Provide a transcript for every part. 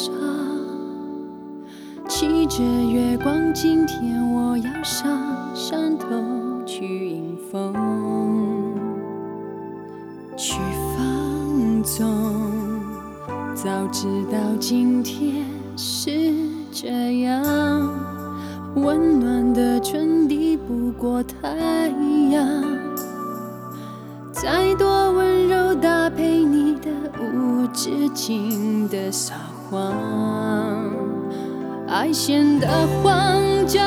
上，骑着月光，今天我要上山头去迎风，去放纵。早知道今天是这样，温暖的春抵不过太阳，再多温柔搭配你的无止境的撒谎，爱显得慌张。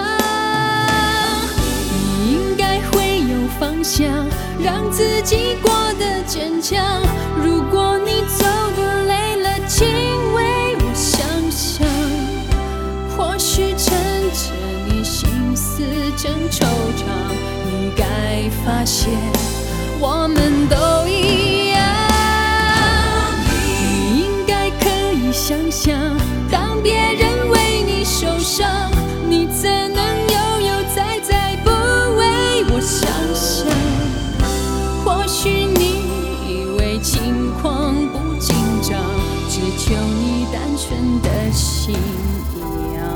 你应该会有方向，让自己过得坚强。如果你走得累了，请为我想想，或许趁着你心思正惆怅，你该发现我们都一样。你应该可以想象，当别人为你受伤，你怎能悠悠哉哉不为我想想？或许你以为情况不紧张，只求你单纯的心一样。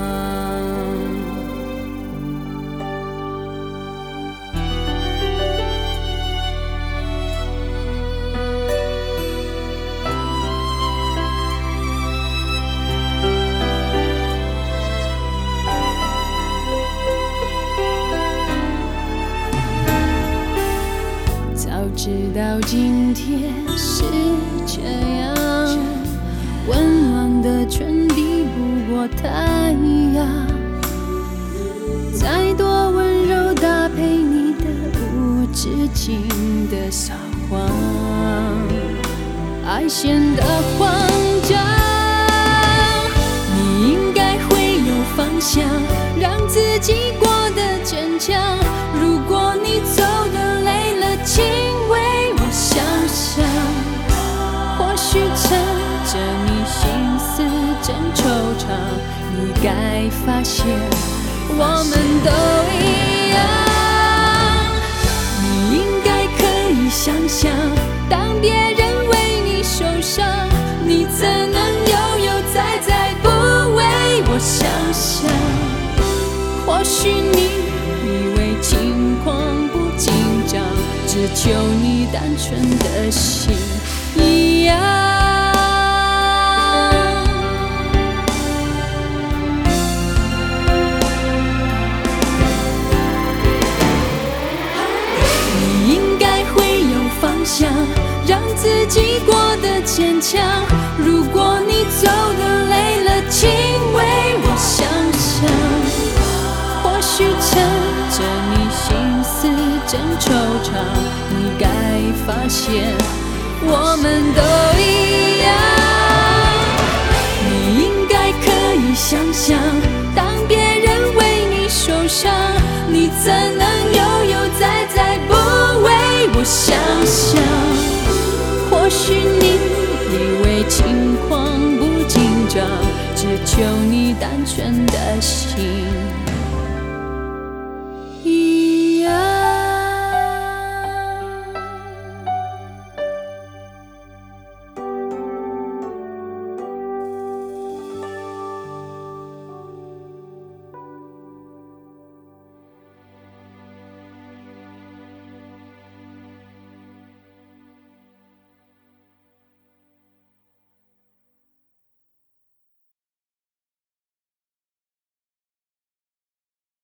早知道今天是这样，温暖的春抵不过太阳，再多温柔搭配你的无止境的撒谎，爱显得慌张。你应该会有方向，让自己过得坚强。如果你走得累了，请为我想想，或许趁着你心思正惆怅，你该发现我们都一样。你应该可以想象，当别人为你受伤，你怎能悠悠哉哉不为我想想？或许你以为情况不紧张，只求你单纯的心一样。你应该会有方向，让自己过得坚强。如果你走得累了，请为我想想，或许趁着你心思正惆怅，你该发现我们都一样。你应该可以想象，当别人为你受伤，你怎能悠悠哉哉不为我想想？或许你以为情况不紧张，只求你单纯的心